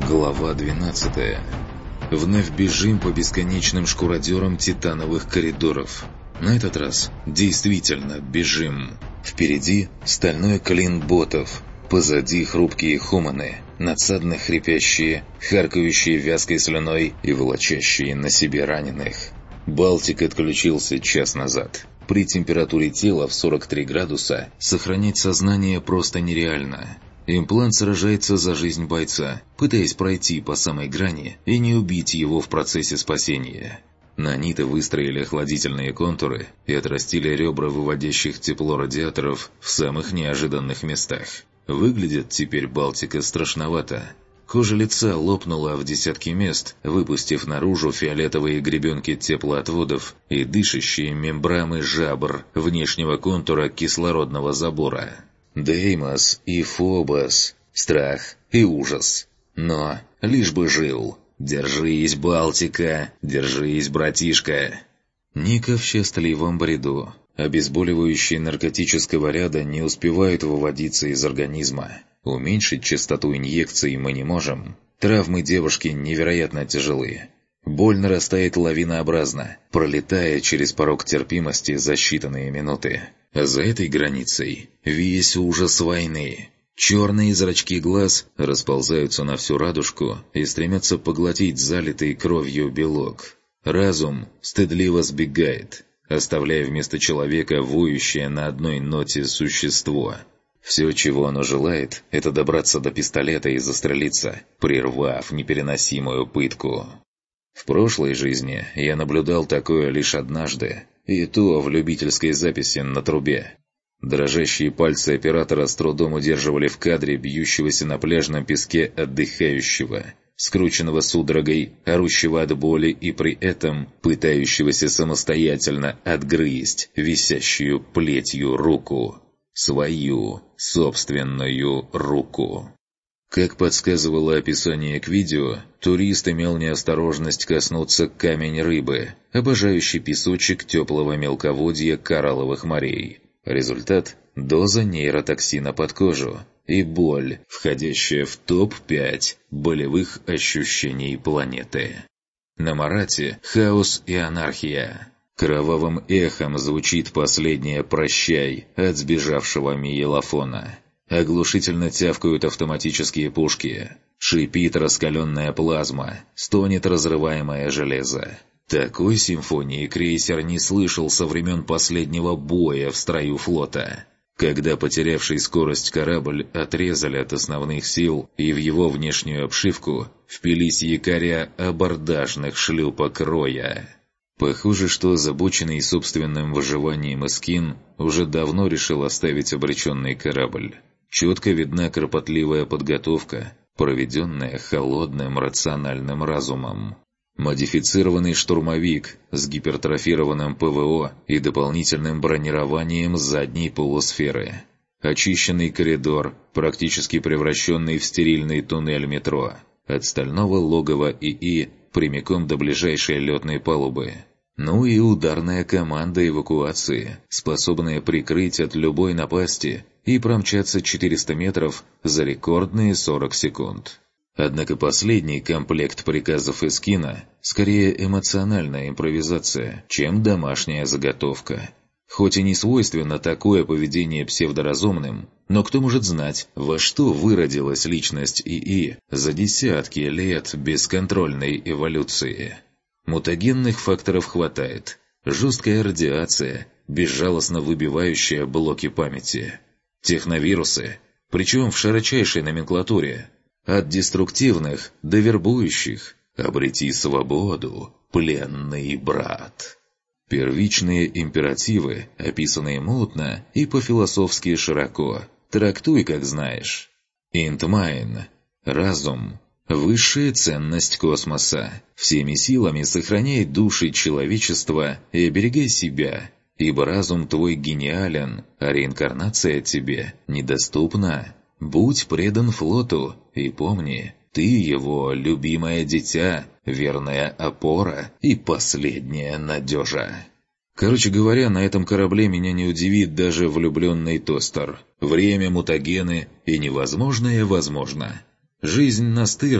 Глава 12. Вновь бежим по бесконечным шкуродерам титановых коридоров. На этот раз действительно бежим. Впереди стальной клин ботов, позади хрупкие хуманы, надсадно хрипящие, харкающие вязкой слюной и волочащие на себе раненых. Балтик отключился час назад. При температуре тела в 43 градуса сохранять сознание просто нереально. Имплант сражается за жизнь бойца, пытаясь пройти по самой грани и не убить его в процессе спасения. Наниты выстроили охладительные контуры и отрастили ребра выводящих тепло радиаторов в самых неожиданных местах. Выглядит теперь Балтика страшновато. Кожа лица лопнула в десятки мест, выпустив наружу фиолетовые гребенки теплоотводов и дышащие мембраны жабр внешнего контура кислородного забора. Деймос и Фобос, страх и ужас. Но лишь бы жил. Держись, Балтика, держись, братишка. Ника в счастливом бреду. Обезболивающие наркотического ряда не успевают выводиться из организма. Уменьшить частоту инъекций мы не можем. Травмы девушки невероятно тяжелые. Боль нарастает лавинообразно, пролетая через порог терпимости за считанные минуты. А за этой границей весь ужас войны. Черные зрачки глаз расползаются на всю радужку и стремятся поглотить залитый кровью белок. Разум стыдливо сбегает, оставляя вместо человека воющее на одной ноте существо. Все, чего оно желает, это добраться до пистолета и застрелиться, прервав непереносимую пытку. В прошлой жизни я наблюдал такое лишь однажды, и то в любительской записи на трубе. Дрожащие пальцы оператора с трудом удерживали в кадре бьющегося на пляжном песке отдыхающего, скрученного судорогой, орущего от боли и при этом пытающегося самостоятельно отгрызть висящую плетью руку. Свою собственную руку. Как подсказывало описание к видео, турист имел неосторожность коснуться камень-рыбы, обожающий песочек теплого мелководья коралловых морей. Результат – доза нейротоксина под кожу и боль, входящая в топ-5 болевых ощущений планеты. На Марате – хаос и анархия. Кровавым эхом звучит последнее «прощай» от сбежавшего Миелофона. Оглушительно тявкают автоматические пушки. Шипит раскаленная плазма, стонет разрываемое железо. Такой симфонии крейсер не слышал со времен последнего боя в строю флота, когда потерявший скорость корабль отрезали от основных сил и в его внешнюю обшивку впились якоря абордажных шлюпок Роя. Похоже, что озабоченный собственным выживанием Искин уже давно решил оставить обреченный корабль. Четко видна кропотливая подготовка, проведенная холодным рациональным разумом. Модифицированный штурмовик с гипертрофированным ПВО и дополнительным бронированием задней полусферы. Очищенный коридор, практически превращенный в стерильный туннель метро. От стального логова ИИ прямиком до ближайшей летной палубы. Ну и ударная команда эвакуации, способная прикрыть от любой напасти и промчаться 400 метров за рекордные 40 секунд. Однако последний комплект приказов Искина скорее эмоциональная импровизация, чем домашняя заготовка. Хоть и не свойственно такое поведение псевдоразумным, но кто может знать, во что выродилась личность ИИ за десятки лет бесконтрольной эволюции. Мутагенных факторов хватает. Жесткая радиация, безжалостно выбивающая блоки памяти. Техновирусы, причем в широчайшей номенклатуре. От деструктивных до вербующих. Обрети свободу, пленный брат. Первичные императивы, описанные мутно и по-философски широко. Трактуй, как знаешь. Интмайн. Разум. Высшая ценность космоса. Всеми силами сохраняй души человечества и оберегай себя, ибо разум твой гениален, а реинкарнация тебе недоступна. Будь предан флоту и помни, ты его любимое дитя, верная опора и последняя надежа. Короче говоря, на этом корабле меня не удивит даже влюбленный тостер. Время, мутагены и невозможное возможно. Жизнь настырна,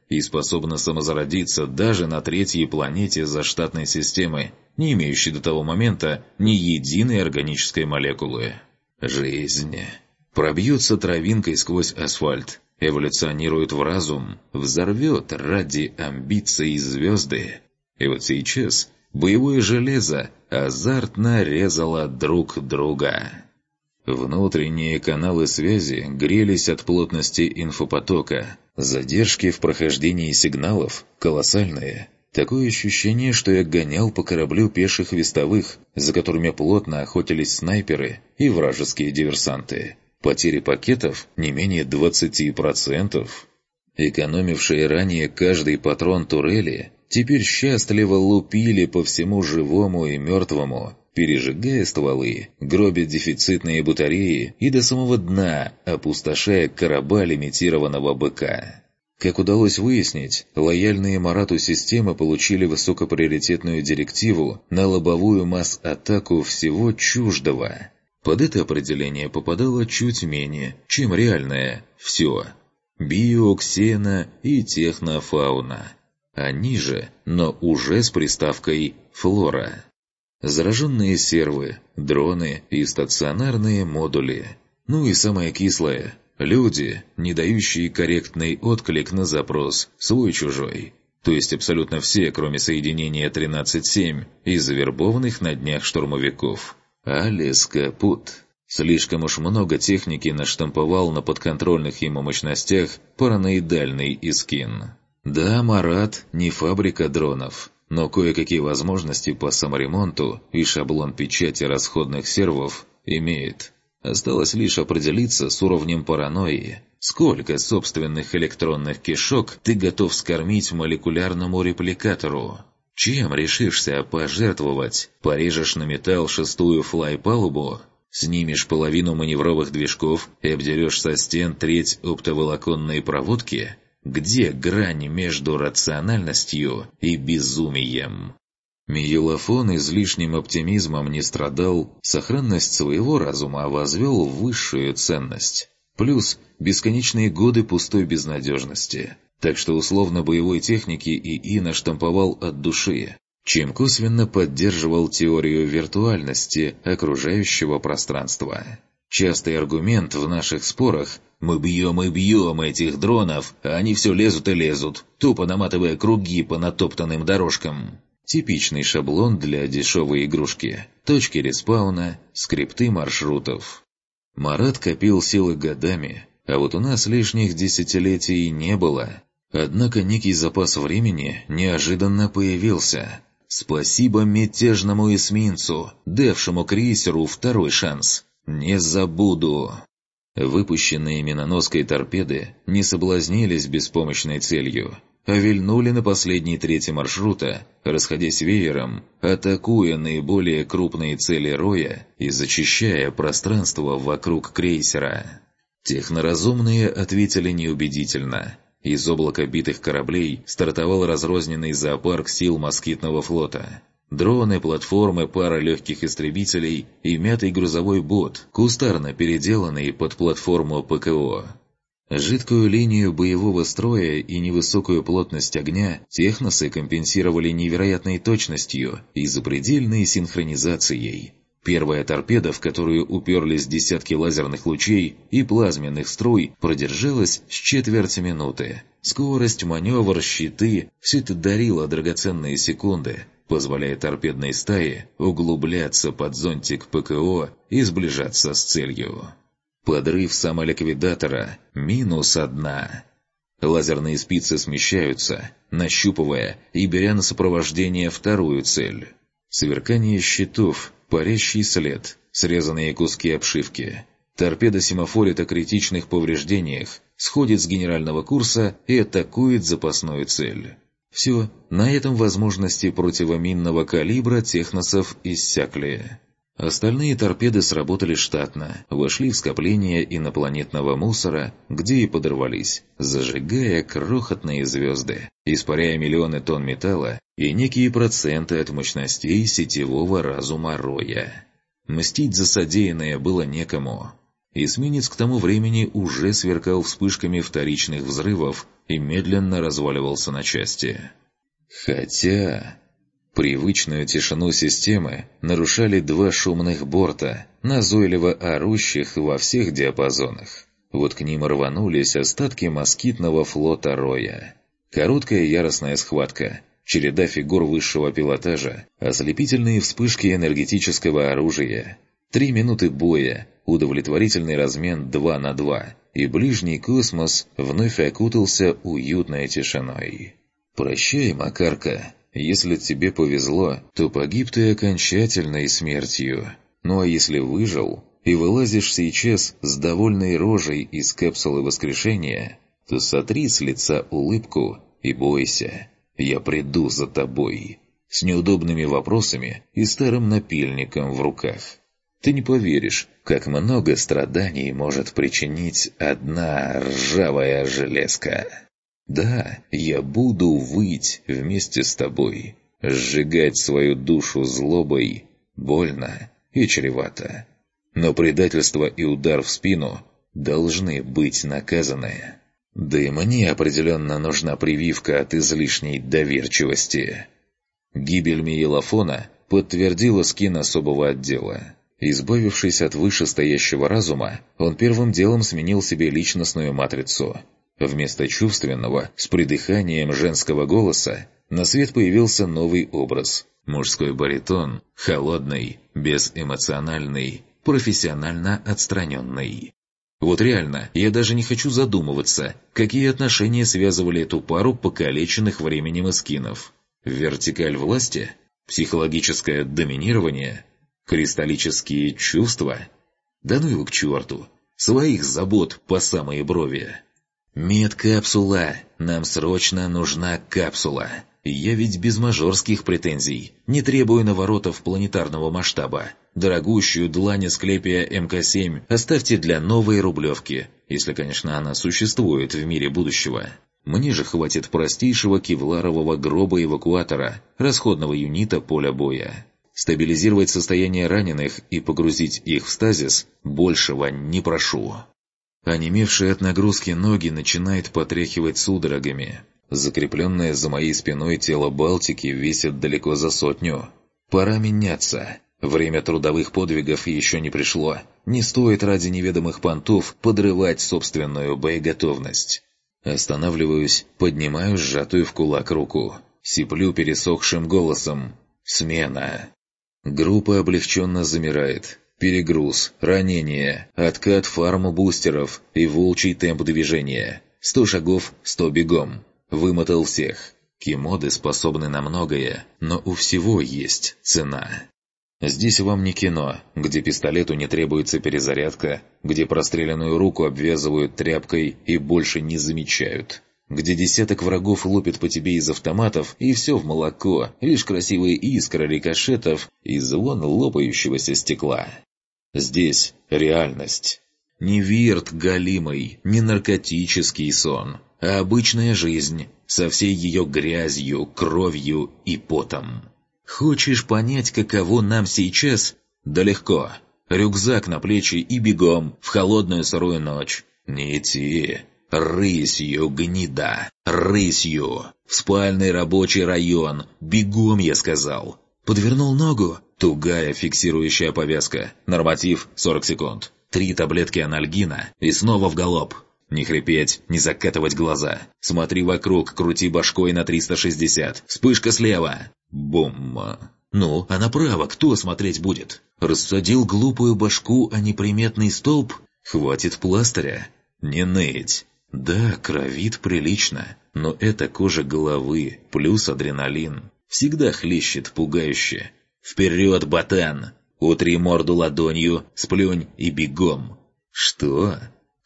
и способна самозародиться даже на третьей планете заштатной системы, не имеющей до того момента ни единой органической молекулы. Жизнь. Пробьется травинкой сквозь асфальт, эволюционирует в разум, взорвет ради амбиций звезды. И вот сейчас боевое железо азартно резало друг друга. Внутренние каналы связи грелись от плотности инфопотока. Задержки в прохождении сигналов колоссальные. Такое ощущение, что я гонял по кораблю пеших вестовых, за которыми плотно охотились снайперы и вражеские диверсанты. Потери пакетов не менее 20%. Экономившие ранее каждый патрон турели теперь счастливо лупили по всему живому и мертвому, пережигая стволы, гробя дефицитные батареи и до самого дна опустошая короба лимитированного БК. Как удалось выяснить, лояльные Марату системы получили высокоприоритетную директиву на лобовую масс-атаку всего чуждого. Под это определение попадало чуть менее, чем реальное «все». Био, ксено и технофауна. Они же, но уже с приставкой «флора». Зараженные сервы, дроны и стационарные модули. Ну и самое кислое – люди, не дающие корректный отклик на запрос «свой-чужой». То есть абсолютно все, кроме соединения 13-7 и завербованных на днях штурмовиков. Алис капут. Слишком уж много техники наштамповал на подконтрольных ему мощностях параноидальный Искин. Да, Марат не фабрика дронов, но кое-какие возможности по саморемонту и шаблон печати расходных сервов имеет. Осталось лишь определиться с уровнем паранойи. Сколько собственных электронных кишок ты готов скормить молекулярному репликатору? Чем решишься пожертвовать? Порежешь на металл шестую флай-палубу? Снимешь половину маневровых движков и обдерешь со стен треть оптоволоконной проводки? Где грань между рациональностью и безумием? Миелофон излишним оптимизмом не страдал, сохранность своего разума возвел в высшую ценность. Плюс бесконечные годы пустой безнадежности. Так что условно-боевой техники ИИ наштамповал от души, чем косвенно поддерживал теорию виртуальности окружающего пространства. Частый аргумент в наших спорах «мы бьем и бьем этих дронов, а они все лезут и лезут, тупо наматывая круги по натоптанным дорожкам». Типичный шаблон для дешевой игрушки. Точки респауна, скрипты маршрутов. Марат копил силы годами, а вот у нас лишних десятилетий не было. Однако некий запас времени неожиданно появился. Спасибо мятежному эсминцу, давшему крейсеру второй шанс. Не забуду. Выпущенные миноноской торпеды не соблазнились беспомощной целью, а вильнули на последней трети маршрута, расходясь веером, атакуя наиболее крупные цели роя и зачищая пространство вокруг крейсера. Техноразумные ответили неубедительно. Из облака битых кораблей стартовал разрозненный зоопарк сил москитного флота. Дроны, платформы, пара легких истребителей и мятый грузовой бот, кустарно переделанный под платформу ПКО. Жидкую линию боевого строя и невысокую плотность огня техносы компенсировали невероятной точностью и запредельной синхронизацией. Первая торпеда, в которую уперлись десятки лазерных лучей и плазменных струй, продержалась с четверть минуты. Скорость, маневр, щиты – все это дарило драгоценные секунды, позволяя торпедной стае углубляться под зонтик ПКО и сближаться с целью. Подрыв самоликвидатора – -1. Лазерные спицы смещаются, нащупывая и беря на сопровождение вторую цель. Сверкание щитов, парящий след, срезанные куски обшивки. Торпеда семафорит о критичных повреждениях, сходит с генерального курса и атакует запасную цель. Все, на этом возможности противоминного калибра техносов иссякли. Остальные торпеды сработали штатно, вошли в скопление инопланетного мусора, где и подорвались, зажигая крохотные звезды, испаряя миллионы тонн металла и некие проценты от мощностей сетевого разума роя. Мстить за содеянное было некому. Эсминец к тому времени уже сверкал вспышками вторичных взрывов и медленно разваливался на части. Хотя... Привычную тишину системы нарушали два шумных борта, назойливо орущих во всех диапазонах. Вот к ним рванулись остатки москитного флота Роя. Короткая яростная схватка, череда фигур высшего пилотажа, ослепительные вспышки энергетического оружия, 3 минуты боя, удовлетворительный размен 2 на 2, и ближний космос вновь окутался уютной тишиной. «Прощай, Макарка. Если тебе повезло, то погиб ты окончательной смертью. Ну а если выжил и вылазишь сейчас с довольной рожей из капсулы воскрешения, то сотри с лица улыбку и бойся. Я приду за тобой. С неудобными вопросами и старым напильником в руках. Ты не поверишь, как много страданий может причинить одна ржавая железка. Да, я буду выть вместе с тобой, сжигать свою душу злобой, больно и чревато. Но предательство и удар в спину должны быть наказаны. Да и мне определенно нужна прививка от излишней доверчивости». Гибель Меилофона подтвердила скин особого отдела. Избавившись от вышестоящего разума, он первым делом сменил себе личностную матрицу. Вместо чувственного, с придыханием женского голоса, на свет появился новый образ. Мужской баритон, холодный, безэмоциональный, профессионально отстраненный. Вот реально, я даже не хочу задумываться, какие отношения связывали эту пару покалеченных временем эскинов. Вертикаль власти? Психологическое доминирование? Кристаллические чувства? Да ну его к черту! Своих забот по самые брови! «Медкапсула! Нам срочно нужна капсула! Я ведь без мажорских претензий, не требую наворотов планетарного масштаба. Дорогущую длань Асклепия МК-7 оставьте для новой Рублевки, если, конечно, она существует в мире будущего. Мне же хватит простейшего кевларового гроба-эвакуатора, расходного юнита поля боя. Стабилизировать состояние раненых и погрузить их в стазис большего не прошу». Онемевшие от нагрузки ноги начинает потряхивать судорогами. Закрепленное за моей спиной тело Балтики весит далеко за 100. Пора меняться. Время трудовых подвигов еще не пришло. Не стоит ради неведомых понтов подрывать собственную боеготовность. Останавливаюсь, поднимаю сжатую в кулак руку. Сиплю пересохшим голосом. «Смена». Группа облегченно замирает. Перегруз, ранение, откат фарм-бустеров и волчий темп движения. 100 шагов, 100 бегом. Вымотал всех. Кимоды способны на многое, но у всего есть цена. Здесь вам не кино, где пистолету не требуется перезарядка, где простреленную руку обвязывают тряпкой и больше не замечают, где десяток врагов лупит по тебе из автоматов, и все в молоко, лишь красивые искры рикошетов и звон лопающегося стекла. Здесь реальность. Не вирт галимый, не наркотический сон, а обычная жизнь со всей ее грязью, кровью и потом. Хочешь понять, каково нам сейчас? Да легко. Рюкзак на плечи и бегом в холодную сырую ночь. Не идти. Рысью, гнида, рысью. В спальный рабочий район. Бегом, я сказал. Подвернул ногу? Тугая фиксирующая повязка. Норматив 40 секунд. 3 таблетки анальгина и снова в галоп. Не хрипеть, не закатывать глаза. Смотри вокруг, крути башкой на 360. Вспышка слева. Бум. Ну, а направо кто смотреть будет? Рассадил глупую башку о неприметный столб? Хватит пластыря. Не ныть. Да, кровит прилично, но это кожа головы плюс адреналин. Всегда хлещет пугающе. Вперед, ботан! Утри морду ладонью, сплюнь и бегом. Что?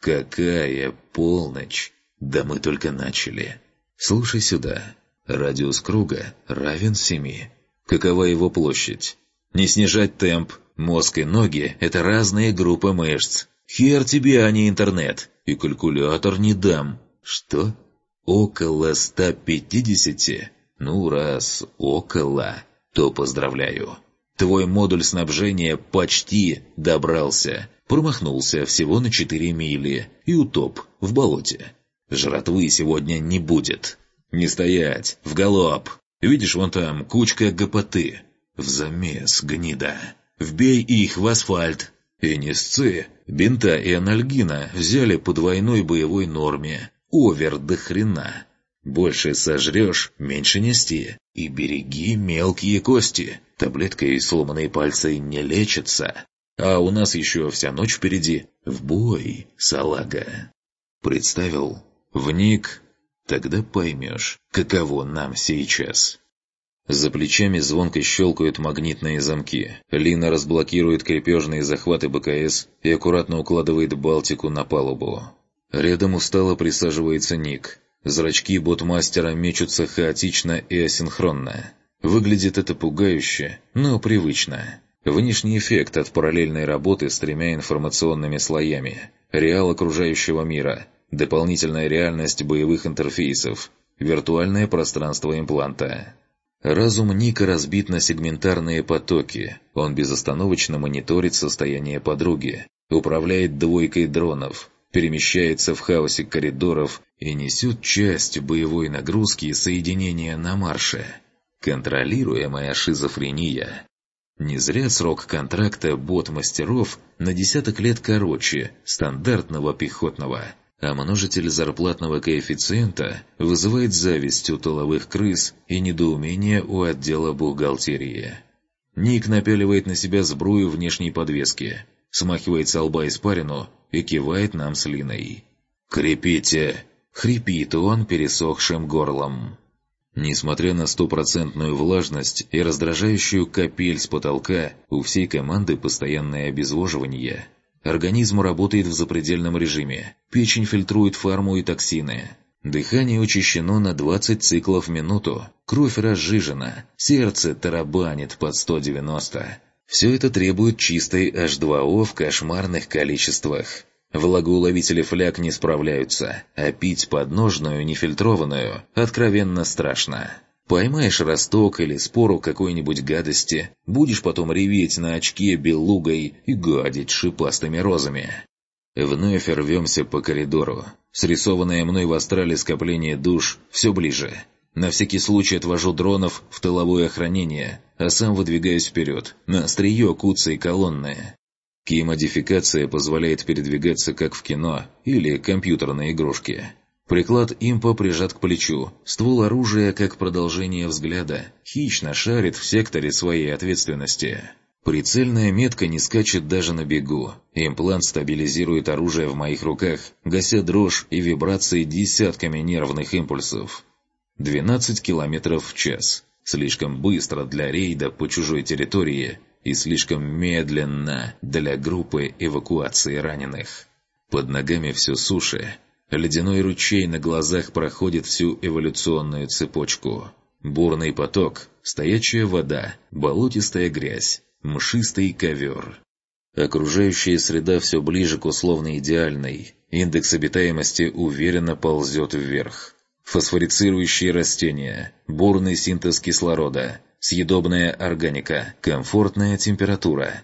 Какая полночь? Да мы только начали. Слушай сюда. Радиус круга равен 7. Какова его площадь? Не снижать темп. Мозг и ноги – это разные группы мышц. Хер тебе, а не интернет. И калькулятор не дам. Что? Около 150? Ну, раз около, то поздравляю. Твой модуль снабжения почти добрался. Промахнулся всего на 4 мили и утоп в болоте. Жратвы сегодня не будет. Не стоять, в галоп. Видишь, вон там кучка гопоты. В замес, гнида. Вбей их в асфальт. И несцы, бинта и анальгина взяли по двойной боевой норме. Овер до хрена. Больше сожрешь, меньше нести. И береги мелкие кости. Таблеткой сломанные пальцы не лечатся. А у нас еще вся ночь впереди. В бой, салага. Представил? Вник? Тогда поймешь, каково нам сейчас. За плечами звонко щелкают магнитные замки. Лина разблокирует крепежные захваты БКС и аккуратно укладывает Балтику на палубу. Рядом устало присаживается Ник. Зрачки ботмастера мечутся хаотично и асинхронно. Выглядит это пугающе, но привычно. Внешний эффект от параллельной работы с 3 информационными слоями. Реал окружающего мира. Дополнительная реальность боевых интерфейсов. Виртуальное пространство импланта. Разум Ника разбит на сегментарные потоки. Он безостановочно мониторит состояние подруги, управляет 2 дронов, перемещается в хаосе коридоров и несет часть боевой нагрузки соединения на марше. Контролируемая шизофрения. Не зря срок контракта бот-мастеров на десяток лет короче стандартного пехотного. А множитель зарплатного коэффициента вызывает зависть у тыловых крыс и недоумение у отдела бухгалтерии. Ник напяливает на себя сбрую внешней подвески, смахивает со лба испарину и кивает нам с Линой. «Крепите!» — хрипит он пересохшим горлом. Несмотря на 100% влажность и раздражающую капель с потолка, у всей команды постоянное обезвоживание. Организм работает в запредельном режиме. Печень фильтрует фарму и токсины. Дыхание учащено на 20 циклов в минуту. Кровь разжижена. Сердце тарабанит под 190. Все это требует чистой H2O в кошмарных количествах. Влагоуловители фляг не справляются, а пить подножную нефильтрованную откровенно страшно. Поймаешь росток или спору какой-нибудь гадости, будешь потом реветь на очке белугой и гадить шипастыми розами. Вновь рвемся по коридору. Срисованное мной в астрале скопление душ все ближе. На всякий случай отвожу дронов в тыловое охранение, а сам выдвигаюсь вперед, на острие куцей колонны. Ки-модификация позволяет передвигаться как в кино или компьютерной игрушке. Приклад импа прижат к плечу, ствол оружия, как продолжение взгляда, хищно шарит в секторе своей ответственности. Прицельная метка не скачет даже на бегу. Имплант стабилизирует оружие в моих руках, гася дрожь и вибрации десятками нервных импульсов. 12 километров в час. Слишком быстро для рейда по чужой территории и слишком медленно для группы эвакуации раненых. Под ногами все суше. Ледяной ручей на глазах проходит всю эволюционную цепочку. Бурный поток, стоячая вода, болотистая грязь, мшистый ковер. Окружающая среда все ближе к условно идеальной. Индекс обитаемости уверенно ползет вверх. Фосфорицирующие растения, бурный синтез кислорода, съедобная органика, комфортная температура.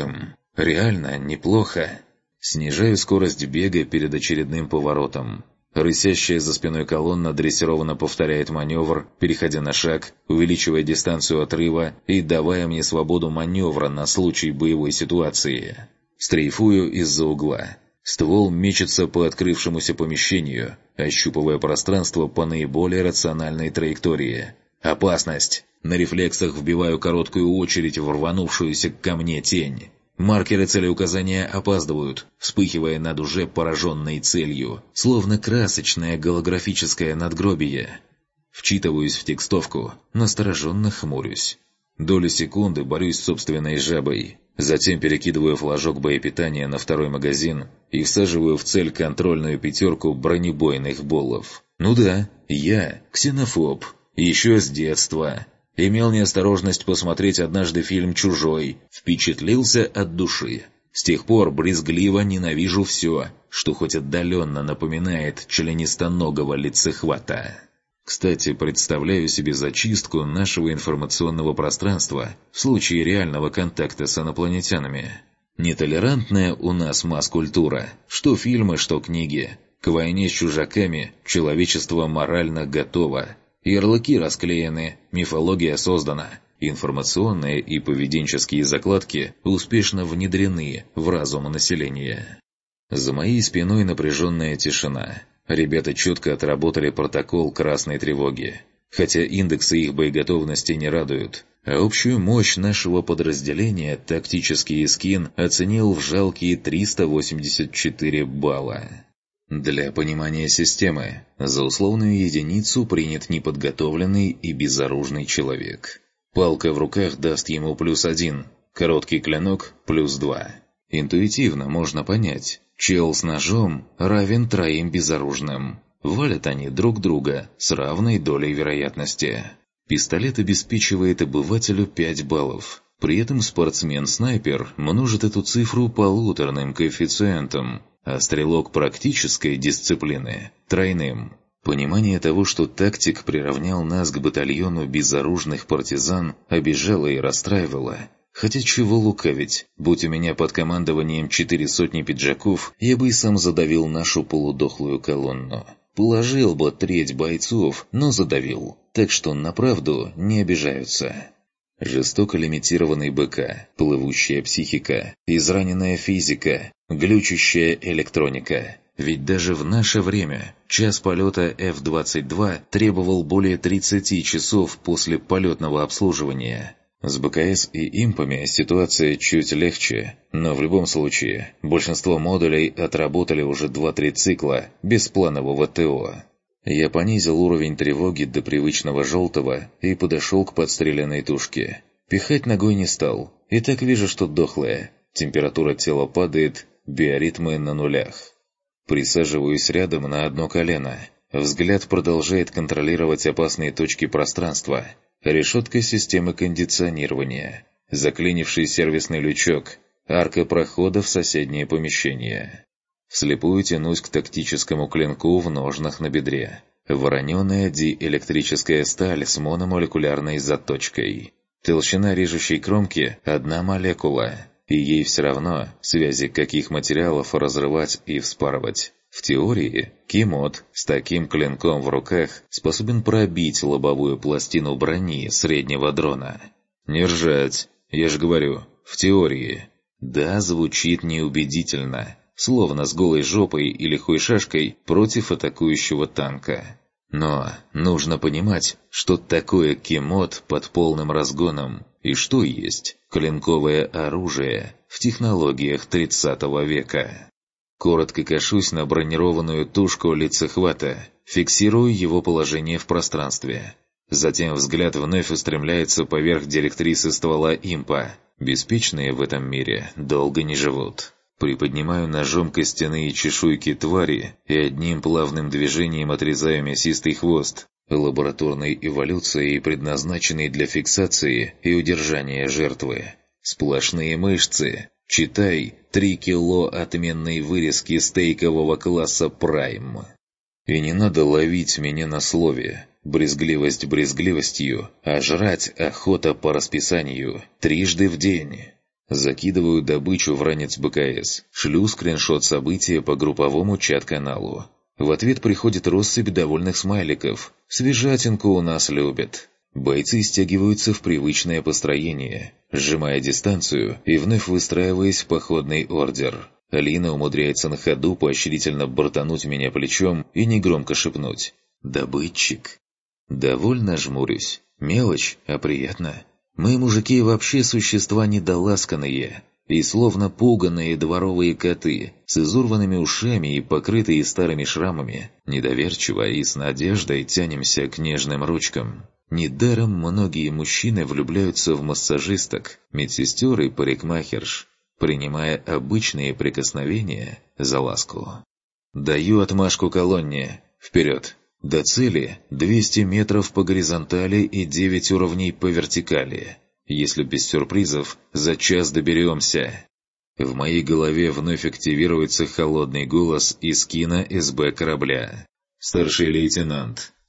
Реально неплохо. Снижаю скорость бега перед очередным поворотом. Рысящая за спиной колонна дрессированно повторяет маневр, переходя на шаг, увеличивая дистанцию отрыва и давая мне свободу маневра на случай боевой ситуации. Стрейфую из-за угла. Ствол мечется по открывшемуся помещению, ощупывая пространство по наиболее рациональной траектории. «Опасность!» На рефлексах вбиваю короткую очередь в рванувшуюся ко мне тень. Маркеры целеуказания опаздывают, вспыхивая над уже пораженной целью, словно красочное голографическое надгробие. Вчитываюсь в текстовку, настороженно хмурюсь. Долю секунды борюсь с собственной жабой. Затем перекидываю флажок боепитания на второй магазин и всаживаю в цель контрольную 5 бронебойных боллов. Ну да, я ксенофоб. Еще с детства. Имел неосторожность посмотреть однажды фильм «Чужой». Впечатлился от души. С тех пор брезгливо ненавижу все, что хоть отдаленно напоминает членистоногого лицехвата. Кстати, представляю себе зачистку нашего информационного пространства в случае реального контакта с инопланетянами. Нетолерантная у нас масс-культура, что фильмы, что книги. К войне с чужаками человечество морально готово. Ярлыки расклеены, мифология создана. Информационные и поведенческие закладки успешно внедрены в разум населения. За моей спиной напряженная тишина. Ребята четко отработали протокол красной тревоги. Хотя индексы их боеготовности не радуют. А общую мощь нашего подразделения тактический эскин оценил в жалкие 384 балла. Для понимания системы, за условную единицу принят неподготовленный и безоружный человек. Палка в руках даст ему +1, короткий клинок +2. Интуитивно можно понять, чел с ножом равен 3 безоружным. Валят они друг друга с равной долей вероятности. Пистолет обеспечивает обывателю 5 баллов. При этом спортсмен-снайпер множит эту цифру полуторным коэффициентом, а стрелок практической дисциплины – тройным. Понимание того, что тактик приравнял нас к батальону безоружных партизан, обижало и расстраивало. Хотя чего лукавить, будь у меня под командованием 400 пиджаков, я бы и сам задавил нашу полудохлую колонну. Положил бы треть бойцов, но задавил, так что на правду не обижаются. Жестоко лимитированный БК, плывущая психика, израненная физика, глючащая электроника. Ведь даже в наше время час полета F-22 требовал более 30 часов после полетного обслуживания. С БКС и импами ситуация чуть легче, но в любом случае большинство модулей отработали уже 2-3 цикла без планового ТО. Я понизил уровень тревоги до привычного желтого и подошел к подстреленной тушке. Пихать ногой не стал, и так вижу, что дохлая. Температура тела падает, биоритмы на нулях. Присаживаюсь рядом на одно колено. Взгляд продолжает контролировать опасные точки пространства. Решетка системы кондиционирования, заклинивший сервисный лючок, арка прохода в соседнее помещение. Вслепую тянусь к тактическому клинку в ножнах на бедре. Вороненая диэлектрическая сталь с мономолекулярной заточкой. Толщина режущей кромки – 1 молекула, и ей все равно, связи каких материалов разрывать и вспарывать. В теории, Кимот с таким клинком в руках способен пробить лобовую пластину брони среднего дрона. Не ржать, я же говорю, в теории. Да, звучит неубедительно, словно с голой жопой и лихой шашкой против атакующего танка. Но нужно понимать, что такое Кимот под полным разгоном, и что есть клинковое оружие в технологиях 30 века. Коротко кашусь на бронированную тушку лицехвата, фиксирую его положение в пространстве. Затем взгляд вновь устремляется поверх директрисы ствола импа. Беспечные в этом мире долго не живут. Приподнимаю ножом костяные чешуйки твари и одним плавным движением отрезаю мясистый хвост, лабораторной эволюцией, предназначенной для фиксации и удержания жертвы. Сплошные мышцы. Читай 3 кило отменной вырезки стейкового класса Prime. И не надо ловить меня на слове. Брезгливость брезгливостью, а жрать охота по расписанию 3 раза в день. Закидываю добычу в ранец БКС, шлю скриншот события по групповому чат-каналу. В ответ приходит россыпь довольных смайликов. Свежатинку у нас любят. Бойцы стягиваются в привычное построение, сжимая дистанцию и вновь выстраиваясь в походный ордер. Алина умудряется на ходу поощрительно бортануть меня плечом и негромко шепнуть: «Добытчик». Довольно жмурюсь. Мелочь, а приятно. Мы, мужики, вообще существа недоласканные и словно пуганые дворовые коты, с изурванными ушами и покрытые старыми шрамами, недоверчиво и с надеждой тянемся к нежным ручкам. Недаром многие мужчины влюбляются в массажисток, медсестер и парикмахерш, принимая обычные прикосновения за ласку. Даю отмашку колонне. Вперед! До цели 200 метров по горизонтали и 9 уровней по вертикали. Если без сюрпризов, за час доберемся. В моей голове вновь активируется холодный голос из кино СБ корабля. «Старший лейтенант,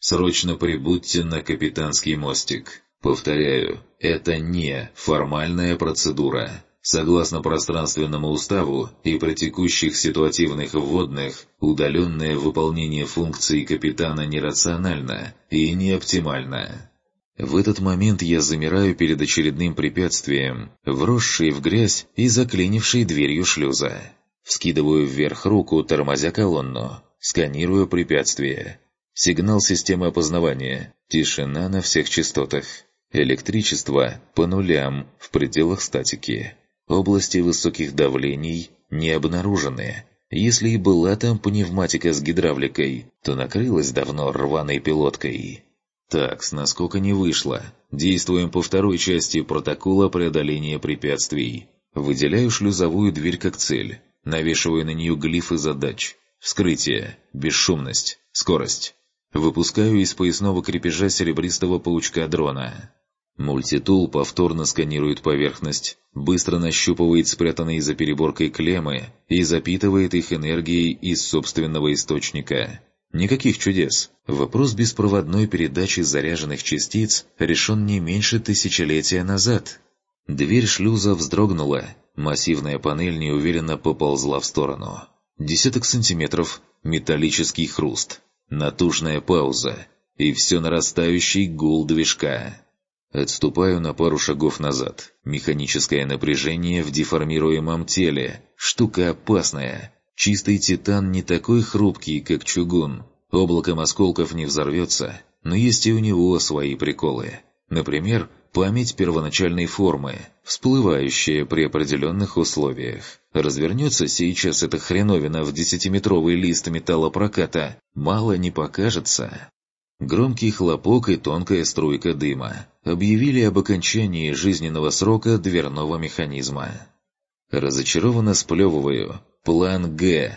Срочно прибудьте на капитанский мостик. Повторяю, это не формальная процедура. Согласно пространственному уставу и при текущих ситуативных вводных, удаленное выполнение функций капитана нерационально и неоптимально. В этот момент я замираю перед очередным препятствием, вросшей в грязь и заклинившей дверью шлюза. Вскидываю вверх руку, тормозя колонну. Сканирую препятствие. Сигнал системы опознавания. Тишина на всех частотах. Электричество по нулям в пределах статики. Области высоких давлений не обнаружены. Если и была там пневматика с гидравликой, то накрылась давно рваной пилоткой. Так, насколько не вышло. Действуем по второй части протокола преодоления препятствий. Выделяю шлюзовую дверь как цель. Навешиваю на нее глифы задач. Вскрытие, бесшумность, скорость. Выпускаю из поясного крепежа серебристого паучка дрона. Мультитул повторно сканирует поверхность, быстро нащупывает спрятанные за переборкой клеммы и запитывает их энергией из собственного источника. Никаких чудес. Вопрос беспроводной передачи заряженных частиц решен не меньше тысячелетия назад. Дверь шлюза вздрогнула, массивная панель неуверенно поползла в сторону. Десяток сантиметров, металлический хруст, натужная пауза и все нарастающий гул движка. Отступаю на пару шагов назад. Механическое напряжение в деформируемом теле. Штука опасная. Чистый титан не такой хрупкий, как чугун. Облаком осколков не взорвется, но есть и у него свои приколы. Например, память первоначальной формы, всплывающая при определенных условиях. Развернется сейчас эта хреновина в 10-метровый лист металлопроката, мало не покажется. Громкий хлопок и тонкая струйка дыма объявили об окончании жизненного срока дверного механизма. Разочарованно сплевываю. План Г.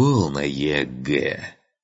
Полное Г.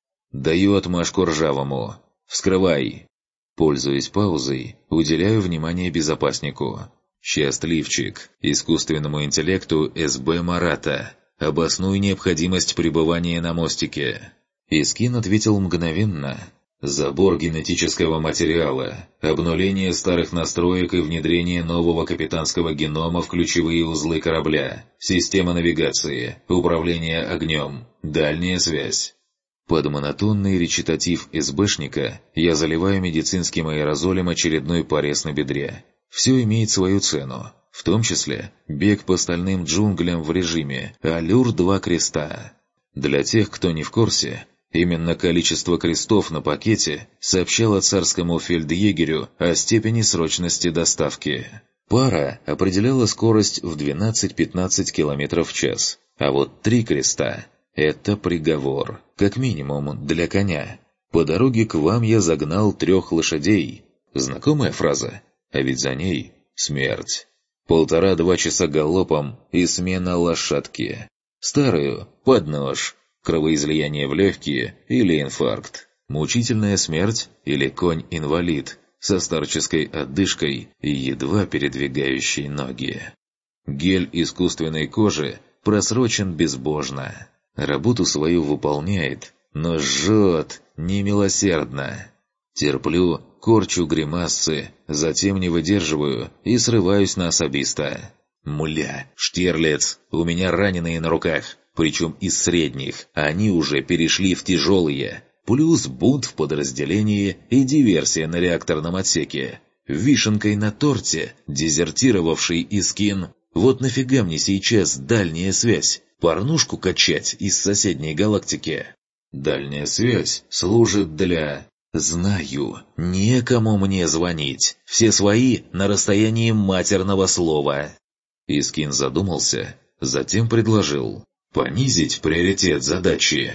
Даю отмашку ржавому. «Вскрывай!» Пользуясь паузой, уделяю внимание безопаснику. «Счастливчик, искусственному интеллекту СБ Марата. Обоснуй необходимость пребывания на мостике». Искин ответил мгновенно. «Забор генетического материала, обнуление старых настроек и внедрение нового капитанского генома в ключевые узлы корабля, система навигации, управление огнем, дальняя связь». Под монотонный речитатив СБшника я заливаю медицинским аэрозолем очередной порез на бедре. Все имеет свою цену, в том числе бег по стальным джунглям в режиме «Аллюр 2 креста». Для тех, кто не в курсе, именно количество крестов на пакете сообщало царскому фельдъегерю о степени срочности доставки. Пара определяла скорость в 12-15 км в час, а вот 3 креста – это приговор, как минимум для коня. По дороге к вам я загнал 3 лошадей. Знакомая фраза? А ведь за ней смерть. 1,5-2 часа галопом и смена лошадки. Старую – под нож. Кровоизлияние в легкие или инфаркт. Мучительная смерть или конь-инвалид со старческой одышкой и едва передвигающей ноги. Гель искусственной кожи просрочен безбожно. Работу свою выполняет, но жжет немилосердно. Терплю, корчу гримасцы, затем не выдерживаю и срываюсь на особиста. «Мля, Штирлиц, у меня раненые на руках, причем из средних, они уже перешли в тяжелые. Плюс бунт в подразделении и диверсия на реакторном отсеке. Вишенкой на торте, дезертировавший Искин. Вот нафига мне сейчас дальняя связь? Порнушку качать из соседней галактики?» «Дальняя связь служит для...» «Знаю, некому мне звонить. Все свои на расстоянии матерного слова». Искин задумался, затем предложил понизить приоритет задачи.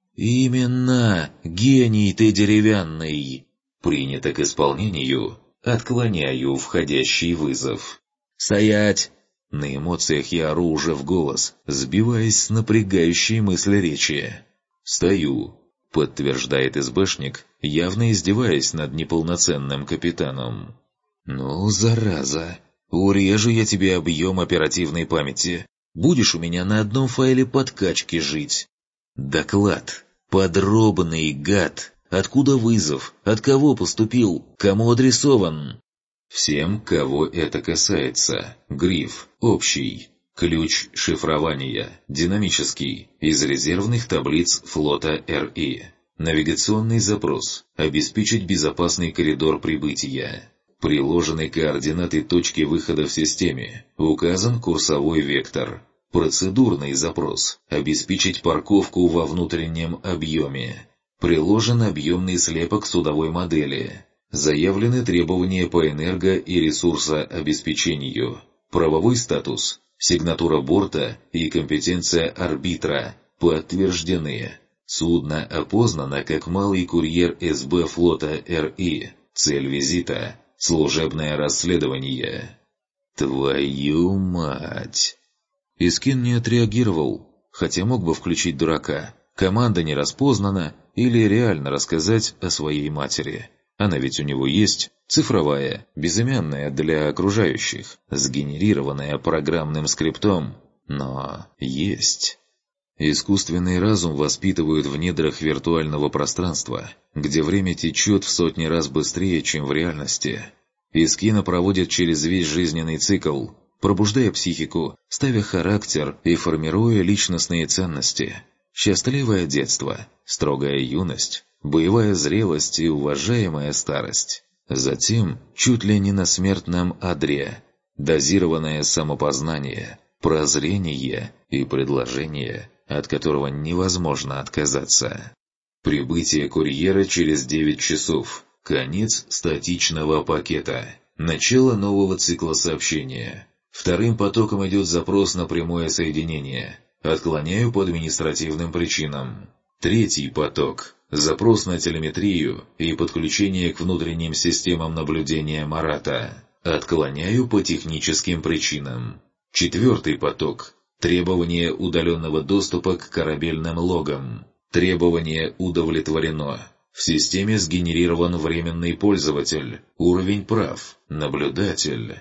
«Именно, гений ты деревянный!» «Принято к исполнению. Отклоняю входящий вызов». «Стоять!» На эмоциях я ору уже в голос, сбиваясь с напрягающей мысли речи. «Стою», — подтверждает СБшник, явно издеваясь над неполноценным капитаном. «Ну, зараза, урежу я тебе объем оперативной памяти. Будешь у меня на одном файле подкачки жить». «Доклад. Подробный, гад. Откуда вызов? От кого поступил? Кому адресован? Всем, кого это касается. Гриф. Общий. Ключ шифрования. Динамический. Из резервных таблиц флота РИ. Навигационный запрос. Обеспечить безопасный коридор прибытия. Приложены координаты точки выхода в системе. Указан курсовой вектор. Процедурный запрос. Обеспечить парковку во внутреннем объеме. Приложен объемный слепок судовой модели. Заявлены требования по энерго- и ресурсообеспечению. Правовой статус. Сигнатура борта и компетенция арбитра подтверждены. Судно опознано как малый курьер СБ флота РИ. Цель визита – служебное расследование. Твою мать! Искин не отреагировал, хотя мог бы включить дурака. Команда не распознана или реально рассказать о своей матери. Она ведь у него есть, цифровая, безымянная для окружающих, сгенерированная программным скриптом, но есть. Искусственный разум воспитывают в недрах виртуального пространства, где время течет в сотни раз быстрее, чем в реальности. Искина проводят через весь жизненный цикл, пробуждая психику, ставя характер и формируя личностные ценности. Счастливое детство, строгая юность, боевая зрелость и уважаемая старость. Затем, чуть ли не на смертном одре, дозированное самопознание, прозрение и предложение, от которого невозможно отказаться. Прибытие курьера через 9 часов. Конец статичного пакета. Начало нового цикла сообщения. Вторым потоком идет запрос на прямое соединение. Отклоняю по административным причинам. Третий поток. Запрос на телеметрию и подключение к внутренним системам наблюдения Марата. Отклоняю по техническим причинам. Четвертый поток. Требование удаленного доступа к корабельным логам. Требование удовлетворено. В системе сгенерирован временный пользователь. Уровень прав. Наблюдатель.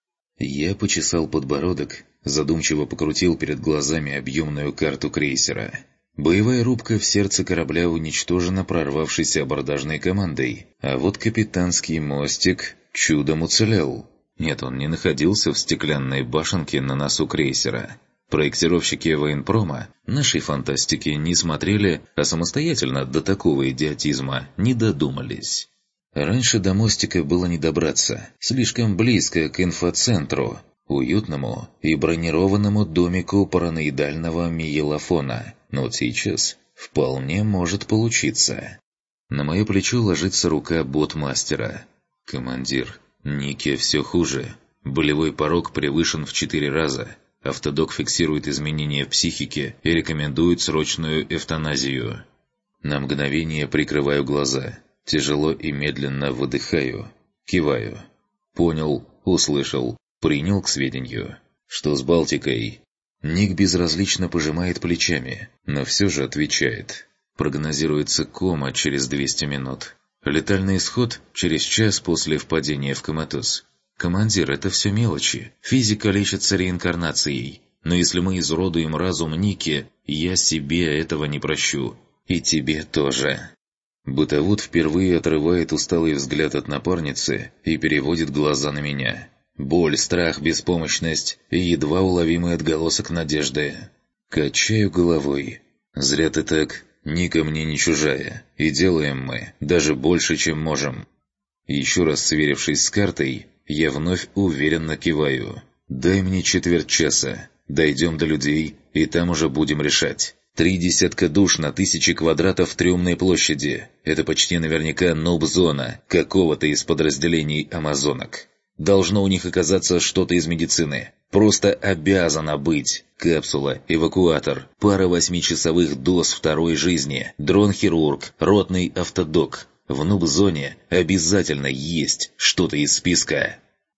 Я почесал подбородок, задумчиво покрутил перед глазами объемную карту крейсера. Боевая рубка в сердце корабля уничтожена прорвавшейся абордажной командой, а вот капитанский мостик чудом уцелел. Нет, он не находился в стеклянной башенке на носу крейсера. Проектировщики военпрома нашей фантастики не смотрели, а самостоятельно до такого идиотизма не додумались. Раньше до мостика было не добраться, слишком близко к инфоцентру, уютному и бронированному домику параноидального миелофона, но вот сейчас вполне может получиться. На мое плечо ложится рука ботмастера. «Командир, Нике все хуже. Болевой порог превышен в 4 раза. Автодок фиксирует изменения в психике и рекомендует срочную эвтаназию». На мгновение прикрываю глаза. Тяжело и медленно выдыхаю. Киваю. Понял, услышал, принял к сведению. Что с Балтикой? Ник безразлично пожимает плечами, но все же отвечает. Прогнозируется кома через 200 минут. Летальный исход через час после впадения в коматоз. «Командир, это все мелочи. Физика лечится реинкарнацией. Но если мы изуродуем разум Ники, я себе этого не прощу. И тебе тоже». Бытовод впервые отрывает усталый взгляд от напарницы и переводит глаза на меня. Боль, страх, беспомощность и едва уловимый отголосок надежды. Качаю головой. «Зря ты так. Ника мне не чужая. И делаем мы даже больше, чем можем». Еще раз сверившись с картой, я вновь уверенно киваю. «Дай мне четверть часа. Дойдем до людей, и там уже будем решать. 30 душ на 1000 квадратов трюмной площади. Это почти наверняка нуб-зона какого-то из подразделений амазонок. Должно у них оказаться что-то из медицины. Просто обязано быть. Капсула, эвакуатор, пара 8-часовых доз второй жизни, дрон-хирург, ротный автодок. В нуб-зоне обязательно есть что-то из списка».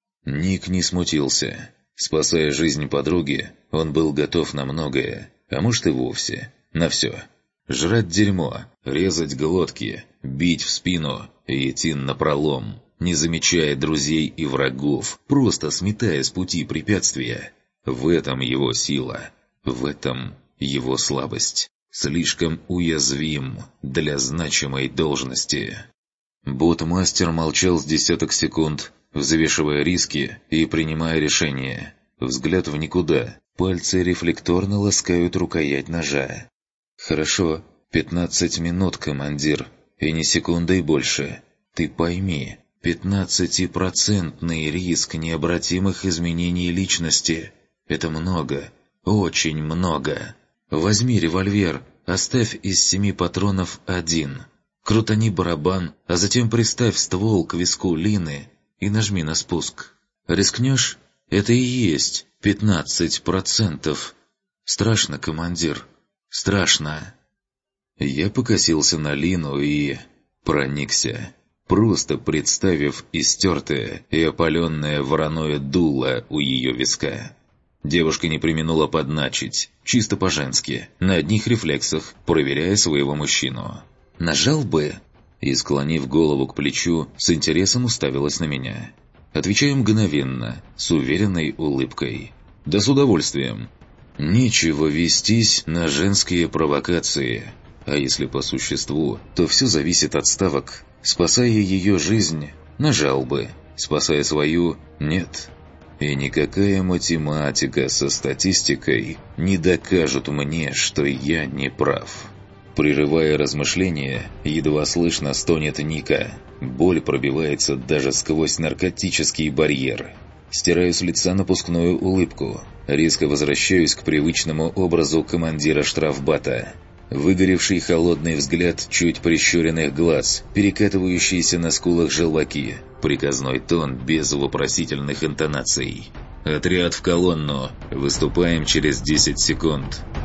Ник не смутился. Спасая жизнь подруги, он был готов на многое, а может и вовсе на все. Жрать дерьмо, резать глотки, бить в спину и идти напролом, не замечая друзей и врагов, просто сметая с пути препятствия. В этом его сила, в этом его слабость. слишком уязвим для значимой должности. Бот-мастер молчал с десяток секунд, взвешивая риски и принимая решение. Взгляд в никуда, пальцы рефлекторно ласкают рукоять ножа. «Хорошо, 15 минут, командир, и ни секундой больше. Ты пойми, 15% риск необратимых изменений личности – это много, очень много. Возьми револьвер, оставь из 7 патронов 1. Крутани барабан, а затем приставь ствол к виску Лины и нажми на спуск. Рискнешь? Это и есть 15%. Страшно, командир, страшно». Я покосился на Лину и проникся, просто представив истертое и опаленное вороное дуло у ее виска. Девушка не преминула подначить, чисто по-женски, на одних рефлексах, проверяя своего мужчину. «Нажал бы?» И, склонив голову к плечу, с интересом уставилась на меня. Отвечаю мгновенно, с уверенной улыбкой. «Да с удовольствием. Нечего вестись на женские провокации. А если по существу, то все зависит от ставок. Спасая ее жизнь, нажал бы. Спасая свою, нет. И никакая математика со статистикой не докажут мне, что я не прав». Прерывая размышления, едва слышно стонет Ника. Боль пробивается даже сквозь наркотический барьер. Стираю с лица напускную улыбку. Резко возвращаюсь к привычному образу командира штрафбата. Выгоревший холодный взгляд чуть прищуренных глаз, перекатывающиеся на скулах желваки, приказной тон без вопросительных интонаций. «Отряд в колонну! Выступаем через 10 секунд!»